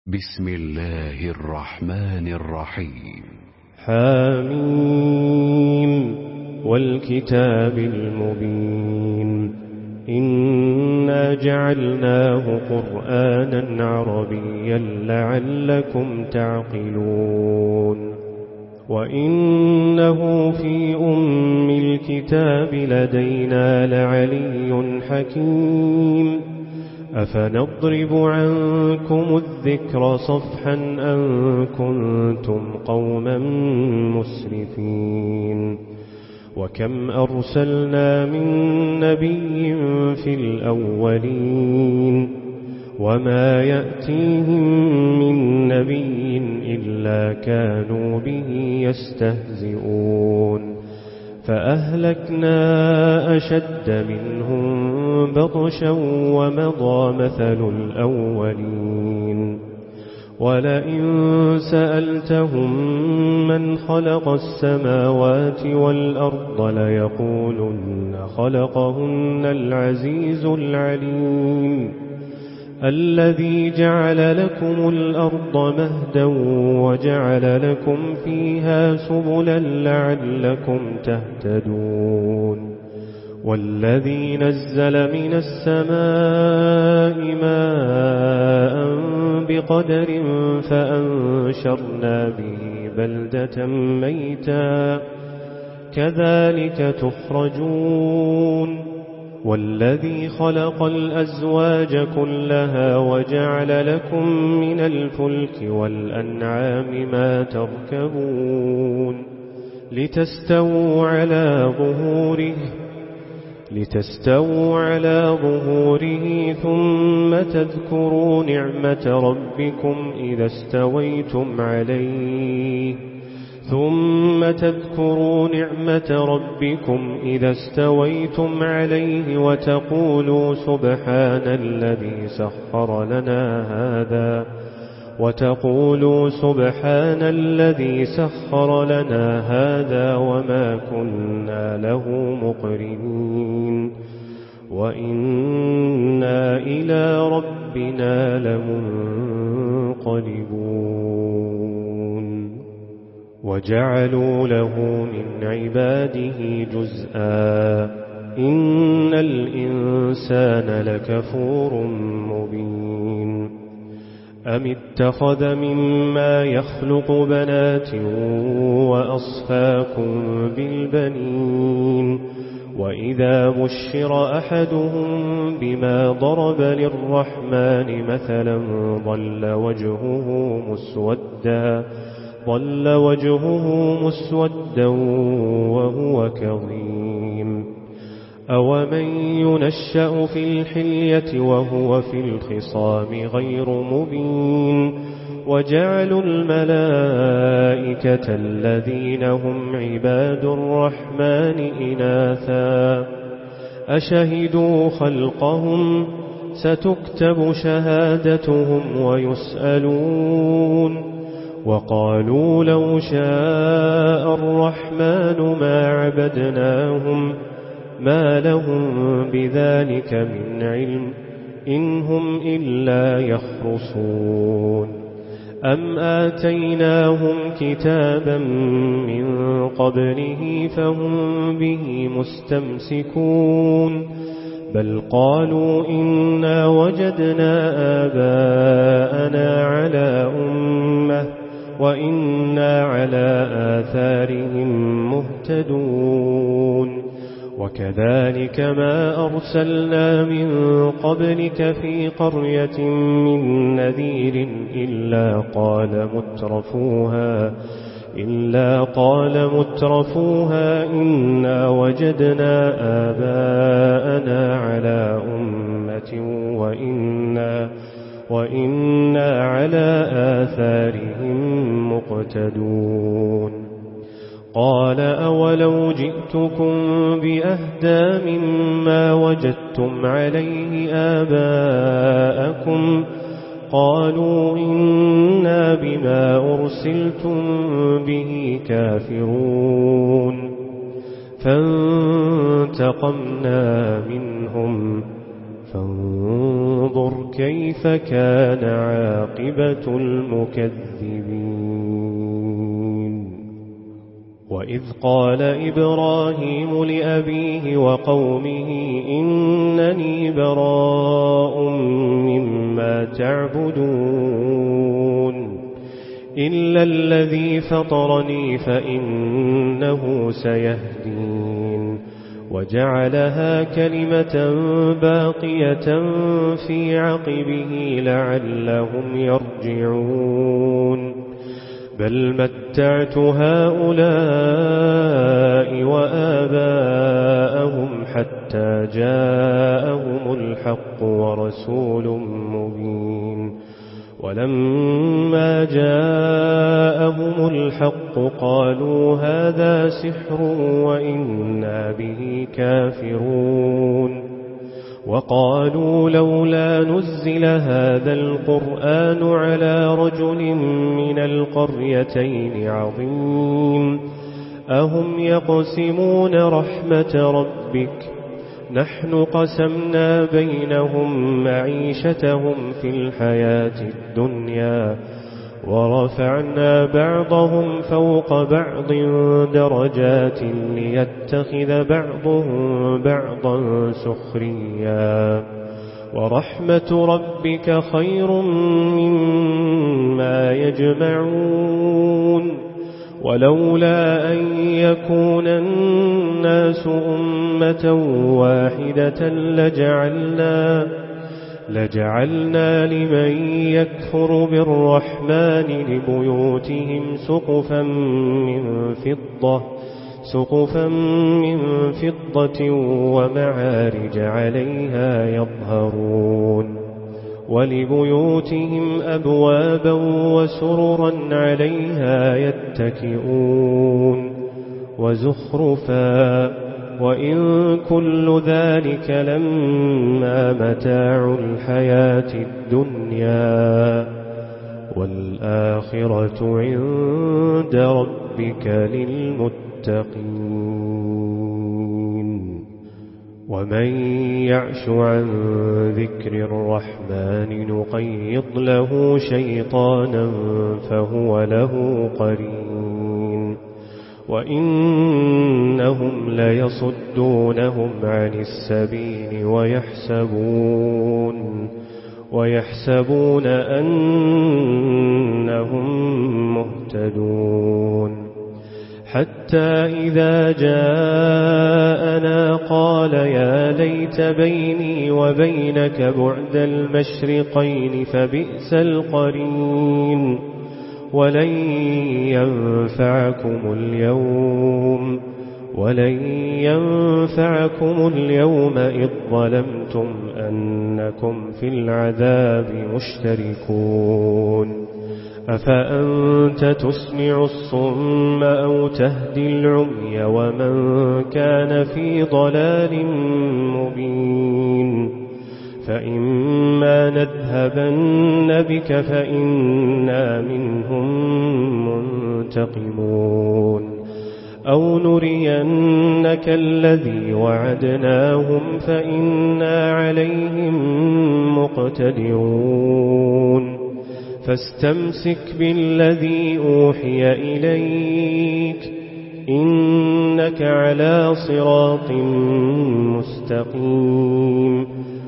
بسم الله الرحمن الرحيم. حميم والكتاب المبين إنا جعلناه قرآنا عربيا لعلكم تعقلون وإنه في أم الكتاب لدينا لعلي حكيم أفنضرب عنكم الذكر صفحا أن كنتم قوما مسرفين وكم أرسلنا من نبي في الأولين وما يأتيهم من نبي إلا كانوا به يستهزئون فأهلكنا أشد منهم بطشا ومضى مثل الأولين ولئن سألتهم من خلق السماوات والأرض ليقولن خلقهن العزيز العليم الذي جعل لكم الأرض مهدا وجعل لكم فيها سبلا لعلكم تهتدون والذي نزل من السماء ماء بقدر فأنشرنا به بلدة ميتا كذلك تخرجون والذي خلق الأزواج كلها وجعل لكم من الفلك والأنعام ما تركبون لتستووا على ظهوره ثم تذكروا نعمة ربكم إذا استويتم عليه وتقولوا سبحان الذي سخر لنا هذا وما كنا له مقرنين وإنا إلى ربنا لمنقلبون وجعلوا له من عباده جزءا إن الإنسان لكفور مبين أم اتخذ مما يخلق بنات وأصفاكم بالبنين وإذا بشر أحدهم بما ضرب للرحمن مثلا ظل وجهه مسودا وهو كظيم أومن ينشأ في الحلية وهو في الخصام غير مبين وجعلوا الملائكة الذين هم عباد الرحمن إناثا أشهدوا خلقهم ستكتب شهادتهم ويسألون وقالوا لو شاء الرحمن ما عبدناهم ما لهم بذلك من علم إن هم إلا يخرصون أم آتيناهم كتابا من قبله فهم به مستمسكون بل قالوا إنا وجدنا آباءنا على أمة وإنا على آثارهم مهتدون وكذلك ما أرسلنا من قبلك في قرية من نذير إلا قال مترفوها إنا وجدنا آباءنا على أمة وإنا على آثارهم مقتدون قال أولو جئتكم بأهدى مما وجدتم عليه آباءكم قالوا إنا بما أرسلتم به كافرون فانتقمنا منهم فانظر كيف كان عاقبة المكذبين. وإذ قال إبراهيم لأبيه وقومه إنني براء مما تعبدون إلا الذي فطرني فإنه سيهدين وجعلها كلمة باقية في عقبه لعلهم يرجعون بل متعت هؤلاء وآباءهم حتى جاءهم الحق ورسول مبين ولما جاءهم الحق قالوا هذا سحر وإنا به كافرون وقالوا لولا نزل هذا القرآن على رجل من القريتين عظيم أهم يقسمون رحمة ربك نحن قسمنا بينهم معيشتهم في الحياة الدنيا ورفعنا بعضهم فوق بعض درجات ليتخذ بعضهم بعضا سخريا ورحمة ربك خير مما يجمعون ولولا أن يكون الناس أمة واحدة لجعلنا لمن يكفر بالرحمن لبيوتهم سقفا من فضة ومعارج عليها يظهرون ولبيوتهم أبوابا وسررا عليها يتكئون وزخرفا وإن كل ذلك لما متاع الحياة الدنيا والآخرة عند ربك للمتقين ومن يعش عن ذكر الرحمن نقيض له شيطانا فهو له قرين وإنهم ليصدونهم عن السبيل ويحسبون أنهم مهتدون حتى إذا جاءنا قال يا ليت بيني وبينك بعد المشرقين فبئس القرين ولن ينفعكم اليوم إذ ظلمتم أنكم في العذاب مشتركون أفأنت تسمع الصم أو تهدي العمي ومن كان في ضلال مبين فإما نذهبن بك فإنا منهم منتقمون أو نرينك الذي وعدناهم فإنا عليهم مقتدرون فاستمسك بالذي أوحي إليك إنك على صراط مستقيم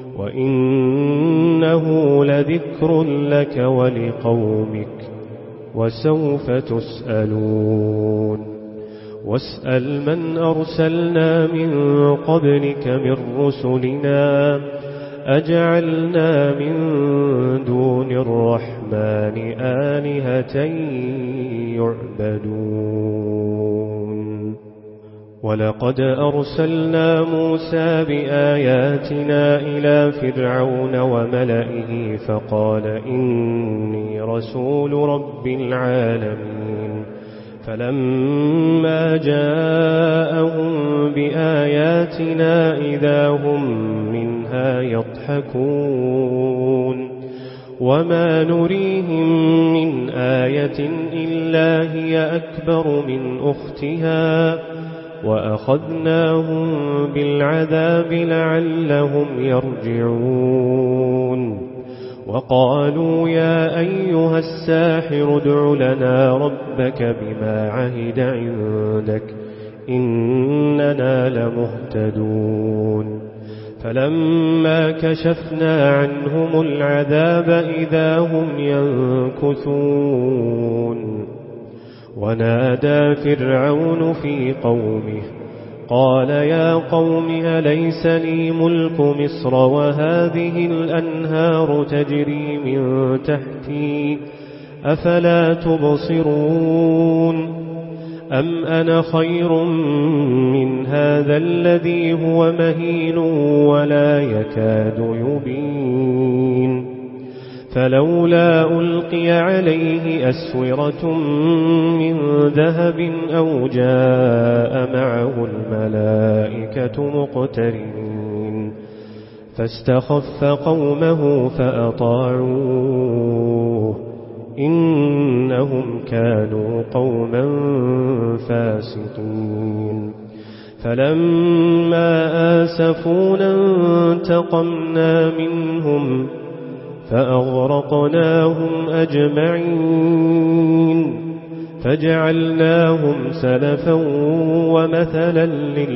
وإنه لذكر لك ولقومك وسوف تسألون واسأل من أرسلنا من قبلك من رسلنا أجعلنا من دون الرحمن آلهة يعبدون ولقد أرسلنا موسى بآياتنا إلى فرعون وملئه فقال إني رسول رب العالمين فلما جاءهم بآياتنا إذا هم منها يضحكون وما نريهم من آية إلا هي أكبر من أختها وأخذناهم بالعذاب لعلهم يرجعون وقالوا يا أيها الساحر ادع لنا ربك بما عهد عندك إننا لمهتدون فلما كشفنا عنهم العذاب إذا هم ينكثون ونادى فرعون في قومه قال يا قوم أليس لي ملك مصر وهذه الأنهار تجري من تحتي أفلا تبصرون أم أنا خير من هذا الذي هو مهين ولا يكاد يبين فلولا ألقي عليه أسورة من ذهب أو جاء معه الملائكة مقترنين فاستخف قومه فأطاعوه إنهم كانوا قوما فاسقين فلما آسفونا انتقمنا منهم فأغرقناهم أجمعين فجعلناهم سلفا ومثلا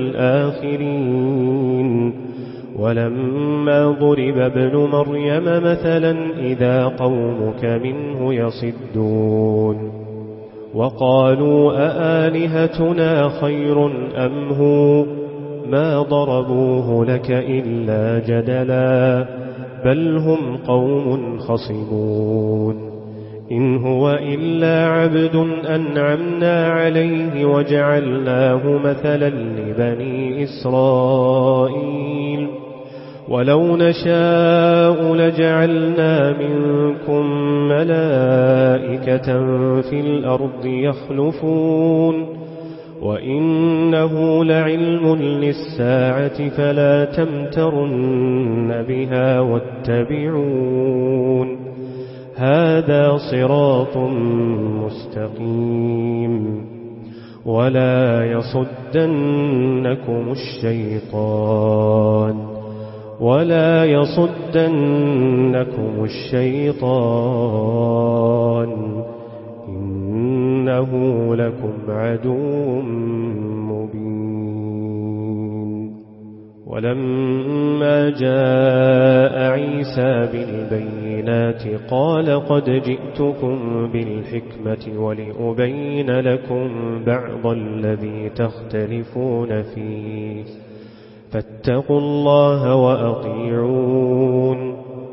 للآخرين ولما ضرب ابن مريم مثلا إذا قومك منه يصدون وقالوا أآلهتنا خير أم هو ما ضربوه لك إلا جدلا بل هم قوم خصمون إن هو إلا عبد أنعمنا عليه وجعلناه مثلا لبني إسرائيل ولو نشاء لجعلنا منكم ملائكة في الأرض يخلفون وإنه لعلم للساعة فلا تمترن بها واتبعون هذا صراط مستقيم ولا يصدنكم الشيطان إنه لكم عدو مبين ولما جاء عيسى بالبينات قال قد جئتكم بالحكمة ولأبين لكم بعض الذي تختلفون فيه فاتقوا الله وأطيعون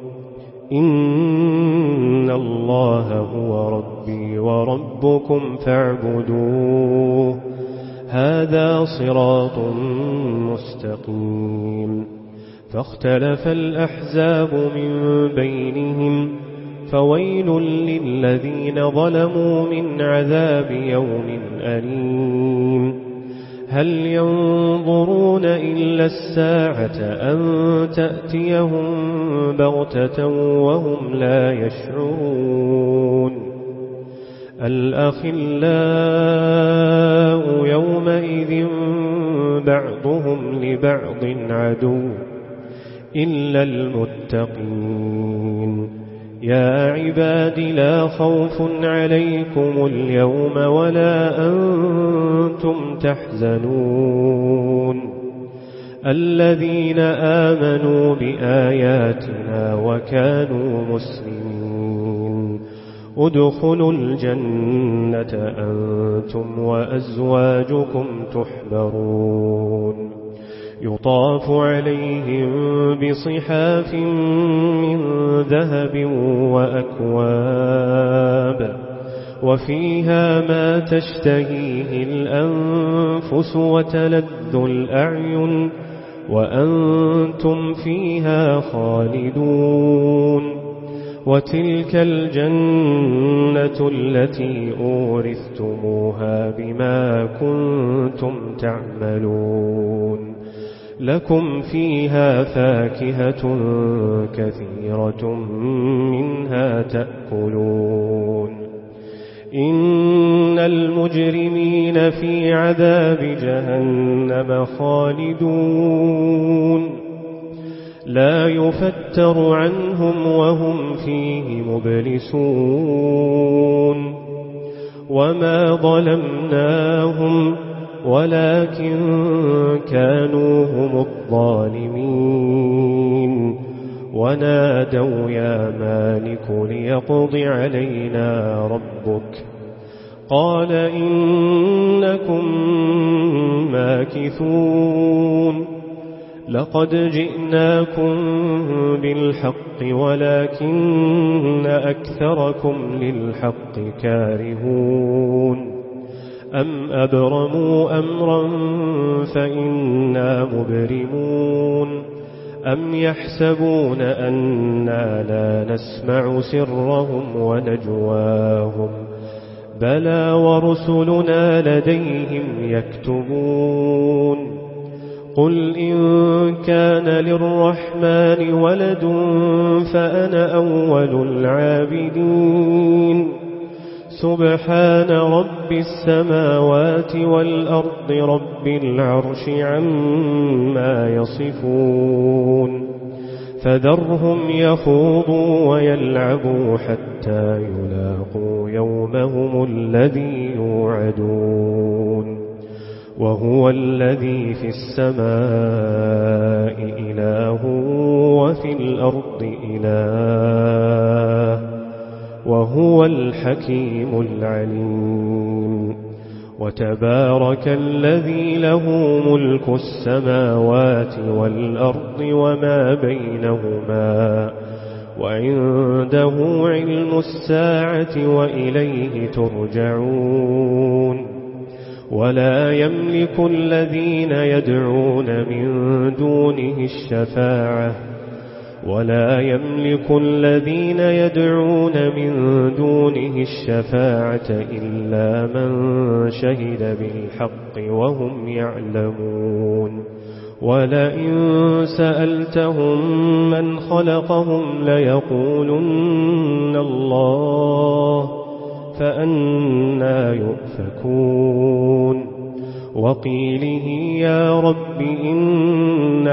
إن الله هو ربي وربكم فاعبدوه هذا صراط مستقيم فاختلف الأحزاب من بينهم فويل للذين ظلموا من عذاب يوم أليم هل ينظرون إلا الساعة أن تأتيهم بغتة وهم لا يشعرون الأخلاء يومئذ بعضهم لبعض عدو إلا المتقين يا عباد لا خوف عليكم اليوم ولا أنتم تحزنون الذين آمنوا بآياتنا وكانوا مسلمين ادخلوا الجنة أنتم وأزواجكم تحبرون يطاف عليهم بصحاف من ذهب وأكواب وفيها ما تشتهيه الأنفس وتلذ الأعين وأنتم فيها خالدون وتلك الجنة التي أورثتموها بما كنتم تعملون لكم فيها فاكهة كثيرة منها تأكلون إن المجرمين في عذاب جهنم خالدون لا يفتر عنهم وهم فيه مبلسون وما ظلمناهم ولكن كانوا هم الظالمين ونادوا يا مالك ليقض علينا ربك قال إنكم ماكثون لقد جئناكم بالحق ولكن أكثركم للحق كارهون أم أبرموا أمرا فإنا مبرمون أم يحسبون أنا لا نسمع سرهم ونجواهم بلى ورسلنا لديهم يكتبون قل إن كان للرحمن ولد فأنا أول العابدين سبحان رب السماوات والأرض رب العرش عما يصفون فذرهم يخوضوا ويلعبوا حتى يلاقوا يومهم الذي يوعدون وهو الذي في السماء إله وفي الأرض إله وهو الحكيم العليم وتبارك الذي له ملك السماوات والأرض وما بينهما وعنده علم الساعة وإليه ترجعون ولا يملك الذين يدعون من دونه الشفاعة إلا من شهد بالحق وهم يعلمون ولئن سألتهم من خلقهم ليقولن الله فأنى يؤفكون وقيله يا رب إن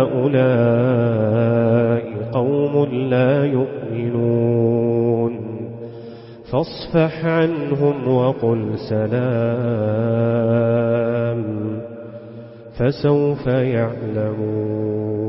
هؤلاء قوم لا يؤمنون فاصفح عنهم وقل سلام فسوف يعلمون